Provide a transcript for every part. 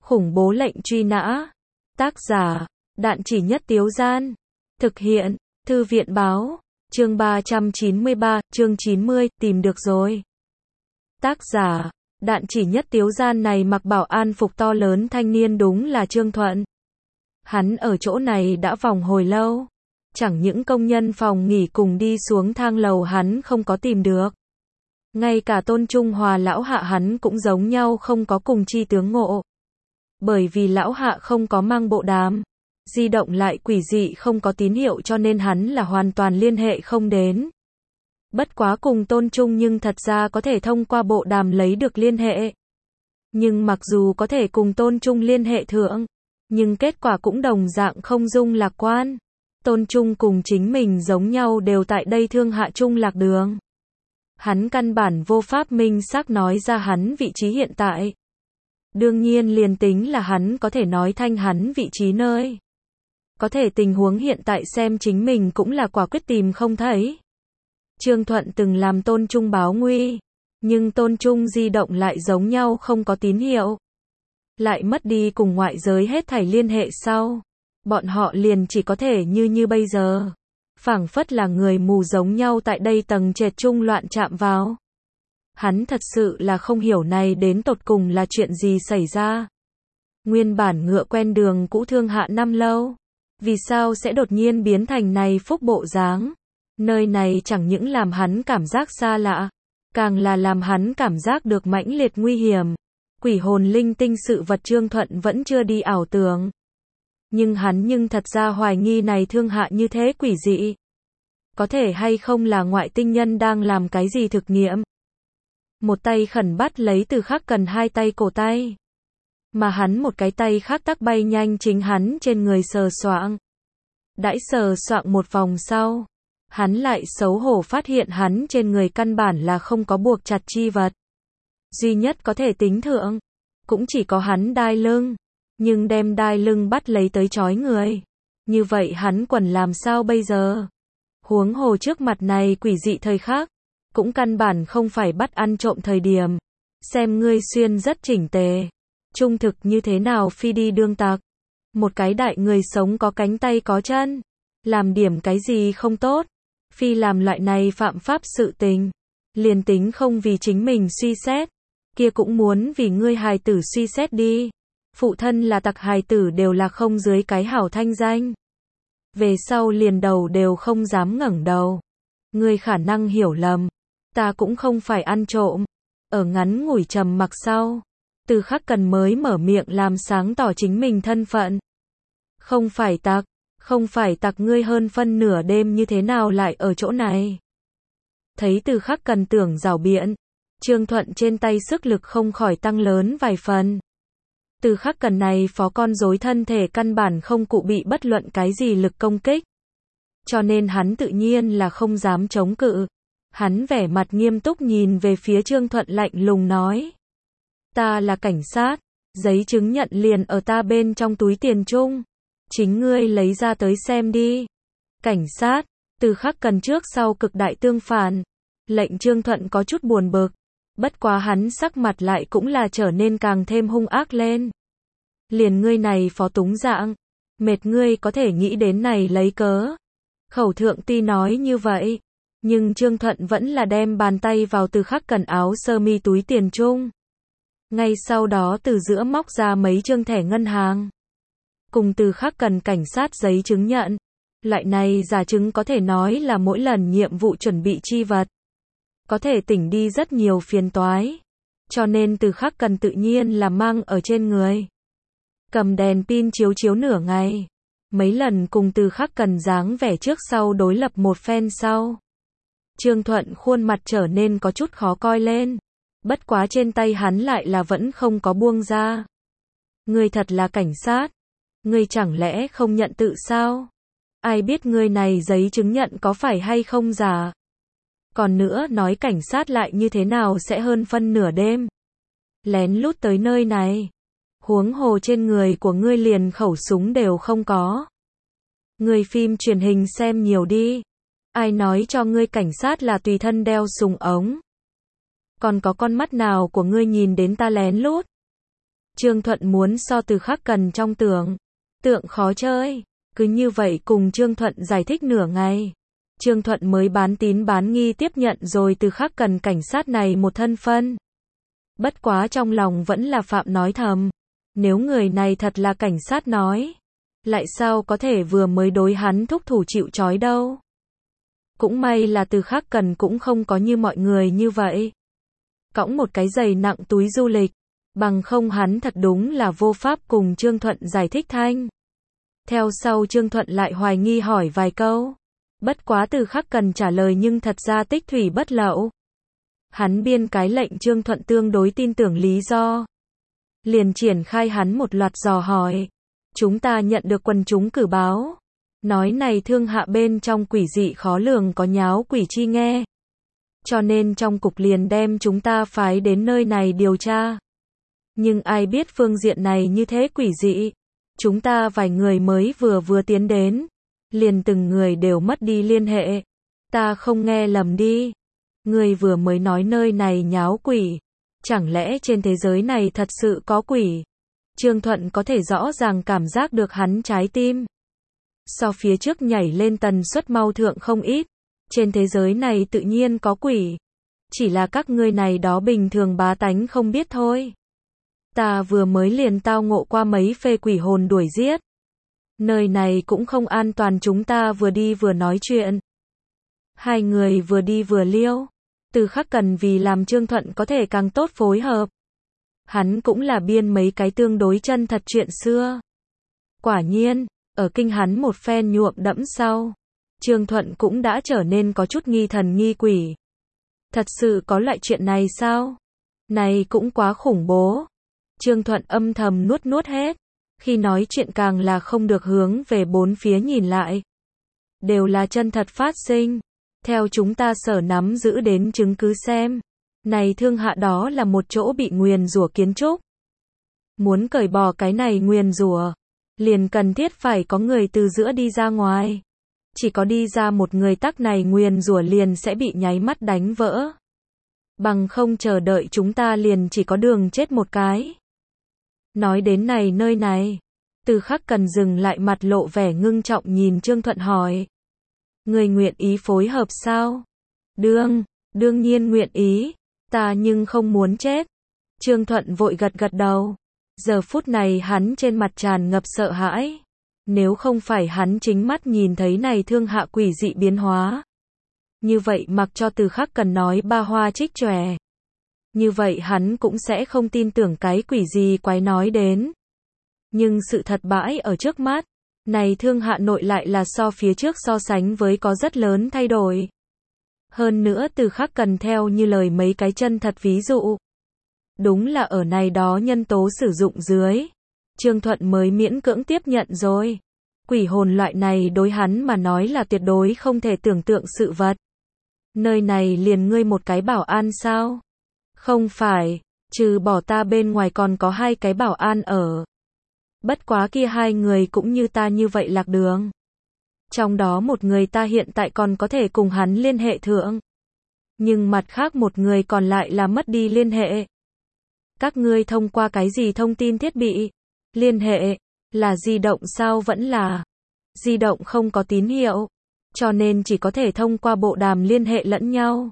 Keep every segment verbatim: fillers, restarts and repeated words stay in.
Khủng bố lệnh truy nã. Tác giả, Đạn Chỉ Nhất Tiếu Gian. Thực hiện, Thư viện Báo. Chương ba trăm chín mươi ba, chương chín mươi, tìm được rồi. Tác giả, Đạn Chỉ Nhất Tiếu Gian này mặc bảo an phục to lớn thanh niên đúng là Trương Thuận. Hắn ở chỗ này đã vòng hồi lâu. Chẳng những công nhân phòng nghỉ cùng đi xuống thang lầu hắn không có tìm được. Ngay cả Tôn Trung Hòa lão hạ hắn cũng giống nhau không có cùng chi tướng ngộ. Bởi vì lão hạ không có mang bộ đàm, di động lại quỷ dị không có tín hiệu cho nên hắn là hoàn toàn liên hệ không đến. Bất quá cùng Tôn Trung nhưng thật ra có thể thông qua bộ đàm lấy được liên hệ. Nhưng mặc dù có thể cùng Tôn Trung liên hệ thượng, nhưng kết quả cũng đồng dạng không dung lạc quan. Tôn Trung cùng chính mình giống nhau đều tại đây Thương Hạ Trung lạc đường. Hắn căn bản vô pháp minh xác nói ra hắn vị trí hiện tại. Đương nhiên liền tính là hắn có thể nói thanh hắn vị trí nơi. Có thể tình huống hiện tại xem chính mình cũng là quả quyết tìm không thấy. Trương Thuận từng làm Tôn Trung báo nguy, nhưng Tôn Trung di động lại giống nhau không có tín hiệu. Lại mất đi cùng ngoại giới hết thảy liên hệ sau. Bọn họ liền chỉ có thể như như bây giờ. Phảng phất là người mù giống nhau tại đây tầng trệt trung loạn chạm vào. Hắn thật sự là không hiểu này đến tột cùng là chuyện gì xảy ra. Nguyên bản ngựa quen đường cũ Thương Hạ năm lâu. Vì sao sẽ đột nhiên biến thành này phúc bộ dáng? Nơi này chẳng những làm hắn cảm giác xa lạ, càng là làm hắn cảm giác được mãnh liệt nguy hiểm. Quỷ hồn linh tinh sự vật Trương Thuận vẫn chưa đi ảo tưởng. Nhưng hắn nhưng thật ra hoài nghi này Thương Hạ như thế quỷ dị. Có thể hay không là ngoại tinh nhân đang làm cái gì thực nghiệm? Một tay khẩn bắt lấy Từ Khắc Cần hai tay cổ tay. Mà hắn một cái tay khác tắc bay nhanh chính hắn trên người sờ soạng. Đãi sờ soạng một vòng sau. Hắn lại xấu hổ phát hiện hắn trên người căn bản là không có buộc chặt chi vật. Duy nhất có thể tính thượng. Cũng chỉ có hắn đai lưng. Nhưng đem đai lưng bắt lấy tới trói người. Như vậy hắn quần làm sao bây giờ? Huống hồ trước mặt này quỷ dị thời khác. Cũng căn bản không phải bắt ăn trộm thời điểm. Xem ngươi xuyên rất chỉnh tề. Trung thực như thế nào phi đi đương tặc. Một cái đại người sống có cánh tay có chân. Làm điểm cái gì không tốt. Phi làm loại này phạm pháp sự tình. Liền tính không vì chính mình suy xét. Kia cũng muốn vì ngươi hài tử suy xét đi. Phụ thân là tặc hài tử đều là không dưới cái hảo thanh danh. Về sau liền đầu đều không dám ngẩng đầu. Ngươi khả năng hiểu lầm. Ta cũng không phải ăn trộm. Ở ngắn ngủi trầm mặc sau. Từ Khắc Cần mới mở miệng làm sáng tỏ chính mình thân phận. Không phải tặc. Không phải tặc ngươi hơn phân nửa đêm như thế nào lại ở chỗ này. Thấy Từ Khắc Cần tưởng rảo biện. Trương Thuận trên tay sức lực không khỏi tăng lớn vài phần. Từ Khắc Cần này phó con rối thân thể căn bản không cụ bị bất luận cái gì lực công kích. Cho nên hắn tự nhiên là không dám chống cự. Hắn vẻ mặt nghiêm túc nhìn về phía Trương Thuận lạnh lùng nói. Ta là cảnh sát, giấy chứng nhận liền ở ta bên trong túi tiền chung. Chính ngươi lấy ra tới xem đi. Cảnh sát, Từ Khắc Cần trước sau cực đại tương phản. Lệnh Trương Thuận có chút buồn bực. Bất quá hắn sắc mặt lại cũng là trở nên càng thêm hung ác lên. Liền ngươi này phó túng dạng. Mệt ngươi có thể nghĩ đến này lấy cớ. Khẩu thượng tuy nói như vậy. Nhưng Trương Thuận vẫn là đem bàn tay vào Từ Khắc Cần áo sơ mi túi tiền chung. Ngay sau đó từ giữa móc ra mấy trương thẻ ngân hàng. Cùng Từ Khắc Cần cảnh sát giấy chứng nhận. Loại này giả chứng có thể nói là mỗi lần nhiệm vụ chuẩn bị chi vật. Có thể tỉnh đi rất nhiều phiền toái. Cho nên Từ Khắc Cần tự nhiên là mang ở trên người. Cầm đèn pin chiếu chiếu nửa ngày. Mấy lần cùng Từ Khắc Cần dáng vẻ trước sau đối lập một phen sau. Trương Thuận khuôn mặt trở nên có chút khó coi lên. Bất quá trên tay hắn lại là vẫn không có buông ra. Ngươi thật là cảnh sát. Ngươi chẳng lẽ không nhận tự sao? Ai biết ngươi này giấy chứng nhận có phải hay không giả? Còn nữa nói cảnh sát lại như thế nào sẽ hơn phân nửa đêm. Lén lút tới nơi này. Huống hồ trên người của ngươi liền khẩu súng đều không có. Ngươi phim truyền hình xem nhiều đi. Ai nói cho ngươi cảnh sát là tùy thân đeo súng ống. Còn có con mắt nào của ngươi nhìn đến ta lén lút? Trương Thuận muốn so Từ Khắc Cần trong tưởng tượng khó chơi. Cứ như vậy cùng Trương Thuận giải thích nửa ngày. Trương Thuận mới bán tín bán nghi tiếp nhận rồi Từ Khắc Cần cảnh sát này một thân phân. Bất quá trong lòng vẫn là phạm nói thầm. Nếu người này thật là cảnh sát nói, lại sao có thể vừa mới đối hắn thúc thủ chịu trói đâu. Cũng may là Từ Khắc Cần cũng không có như mọi người như vậy. Cõng một cái giày nặng túi du lịch. Bằng không hắn thật đúng là vô pháp cùng Trương Thuận giải thích thanh. Theo sau Trương Thuận lại hoài nghi hỏi vài câu. Bất quá Từ Khắc Cần trả lời nhưng thật ra tích thủy bất lậu. Hắn biên cái lệnh Trương Thuận tương đối tin tưởng lý do. Liền triển khai hắn một loạt dò hỏi. Chúng ta nhận được quần chúng cử báo. Nói này thương hạ bên trong quỷ dị khó lường có nháo quỷ chi nghe. Cho nên trong cục liền đem chúng ta phái đến nơi này điều tra. Nhưng ai biết phương diện này như thế quỷ dị. Chúng ta vài người mới vừa vừa tiến đến. Liền từng người đều mất đi liên hệ. Ta không nghe lầm đi. Người vừa mới nói nơi này nháo quỷ. Chẳng lẽ trên thế giới này thật sự có quỷ? Trương Thuận có thể rõ ràng cảm giác được hắn trái tim. So phía trước nhảy lên tần suất mau thượng không ít. Trên thế giới này tự nhiên có quỷ. Chỉ là các ngươi này đó bình thường bá tánh không biết thôi. Ta vừa mới liền tao ngộ qua mấy phê quỷ hồn đuổi giết. Nơi này cũng không an toàn, chúng ta vừa đi vừa nói chuyện. Hai người vừa đi vừa liêu. Từ Khắc Cần vì làm Trương Thuận có thể càng tốt phối hợp. Hắn cũng là biên mấy cái tương đối chân thật chuyện xưa. Quả nhiên, ở kinh hắn một phen nhuộm đẫm sau. Trương Thuận cũng đã trở nên có chút nghi thần nghi quỷ. Thật sự có loại chuyện này sao? Này cũng quá khủng bố. Trương Thuận âm thầm nuốt nuốt hết. Khi nói chuyện càng là không được hướng về bốn phía nhìn lại. Đều là chân thật phát sinh. Theo chúng ta sở nắm giữ đến chứng cứ xem. Này thương hạ đó là một chỗ bị nguyền rủa kiến trúc. Muốn cởi bỏ cái này nguyền rủa, liền cần thiết phải có người từ giữa đi ra ngoài. Chỉ có đi ra một người tắc này nguyền rủa liền sẽ bị nháy mắt đánh vỡ. Bằng không chờ đợi chúng ta liền chỉ có đường chết một cái. Nói đến này nơi này, Từ Khắc Cần dừng lại, mặt lộ vẻ ngưng trọng nhìn Trương Thuận hỏi. Người nguyện ý phối hợp sao? Đương, đương nhiên nguyện ý, ta nhưng không muốn chết. Trương Thuận vội gật gật đầu. Giờ phút này hắn trên mặt tràn ngập sợ hãi. Nếu không phải hắn chính mắt nhìn thấy này thương hạ quỷ dị biến hóa. Như vậy mặc cho Từ Khắc Cần nói ba hoa trích chòe. Như vậy hắn cũng sẽ không tin tưởng cái quỷ gì quái nói đến. Nhưng sự thật bãi ở trước mắt. Này thương hạ nội lại là so phía trước so sánh với có rất lớn thay đổi. Hơn nữa Từ Khắc Cần theo như lời mấy cái chân thật ví dụ. Đúng là ở này đó nhân tố sử dụng dưới. Trương Thuận mới miễn cưỡng tiếp nhận rồi. Quỷ hồn loại này đối hắn mà nói là tuyệt đối không thể tưởng tượng sự vật. Nơi này liền ngươi một cái bảo an sao? Không phải, trừ bỏ ta bên ngoài còn có hai cái bảo an ở. Bất quá kia hai người cũng như ta như vậy lạc đường. Trong đó một người ta hiện tại còn có thể cùng hắn liên hệ thượng. Nhưng mặt khác một người còn lại là mất đi liên hệ. Các ngươi thông qua cái gì thông tin thiết bị? Liên hệ, là di động sao? Vẫn là di động không có tín hiệu, cho nên chỉ có thể thông qua bộ đàm liên hệ lẫn nhau.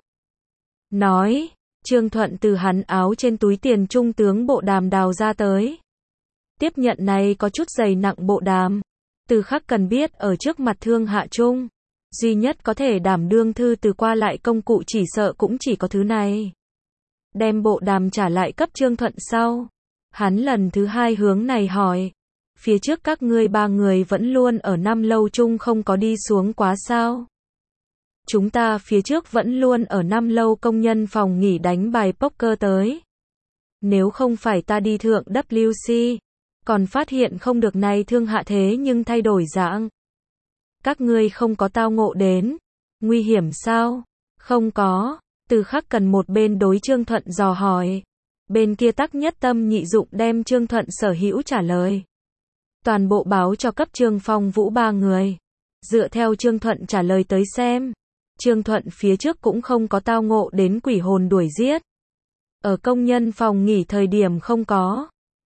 Nói, Trương Thuận từ hắn áo trên túi tiền trung tướng bộ đàm đào ra tới. Tiếp nhận này có chút dày nặng bộ đàm. Từ Khắc Cần biết ở trước mặt thương hạ trung, duy nhất có thể đảm đương thư từ qua lại công cụ chỉ sợ cũng chỉ có thứ này. Đem bộ đàm trả lại cấp Trương Thuận sau. Hắn lần thứ hai hướng này hỏi. Phía trước các ngươi ba người vẫn luôn ở năm lâu chung không có đi xuống quá sao? Chúng ta phía trước vẫn luôn ở năm lâu công nhân phòng nghỉ đánh bài poker tới. Nếu không phải ta đi thượng W C, còn phát hiện không được này thương hạ thế nhưng thay đổi dạng. Các ngươi không có tao ngộ đến. Nguy hiểm sao? Không có. Từ Khắc Cần một bên đối Trương Thuận dò hỏi. Bên kia tắc nhất tâm nhị dụng đem Trương Thuận sở hữu trả lời. Toàn bộ báo cho cấp Trương Phong Vũ ba người. Dựa theo Trương Thuận trả lời tới xem. Trương Thuận phía trước cũng không có tao ngộ đến quỷ hồn đuổi giết. Ở công nhân phòng nghỉ thời điểm không có.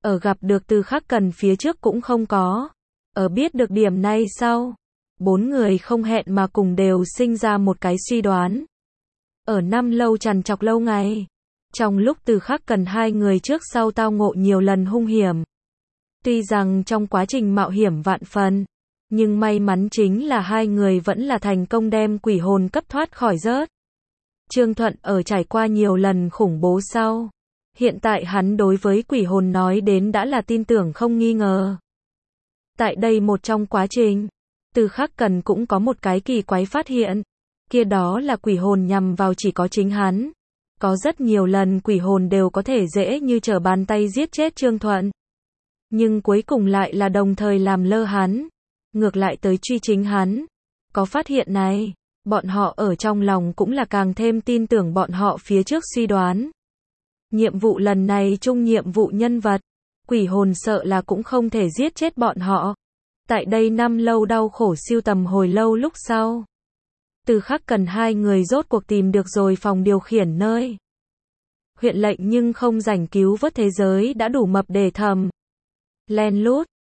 Ở gặp được Từ Khắc Cần phía trước cũng không có. Ở biết được điểm này sau, bốn người không hẹn mà cùng đều sinh ra một cái suy đoán. Ở năm lâu trằn trọc lâu ngày, trong lúc Từ Khắc Cần hai người trước sau tao ngộ nhiều lần hung hiểm. Tuy rằng trong quá trình mạo hiểm vạn phần, nhưng may mắn chính là hai người vẫn là thành công đem quỷ hồn cấp thoát khỏi rớt. Trương Thuận ở trải qua nhiều lần khủng bố sau, hiện tại hắn đối với quỷ hồn nói đến đã là tin tưởng không nghi ngờ. Tại đây một trong quá trình, Từ Khắc Cần cũng có một cái kỳ quái phát hiện, kia đó là quỷ hồn nhằm vào chỉ có chính hắn. Có rất nhiều lần quỷ hồn đều có thể dễ như trở bàn tay giết chết Trương Thuận. Nhưng cuối cùng lại là đồng thời làm lơ hắn, ngược lại tới truy chính hắn. Có phát hiện này, bọn họ ở trong lòng cũng là càng thêm tin tưởng bọn họ phía trước suy đoán. Nhiệm vụ lần này chung nhiệm vụ nhân vật, quỷ hồn sợ là cũng không thể giết chết bọn họ. Tại đây năm lâu đau khổ siêu tầm hồi lâu lúc sau, Từ Khắc Cần hai người rốt cuộc tìm được rồi phòng điều khiển nơi huyện lệnh nhưng không rảnh cứu vớt thế giới đã đủ mập để thầm len lút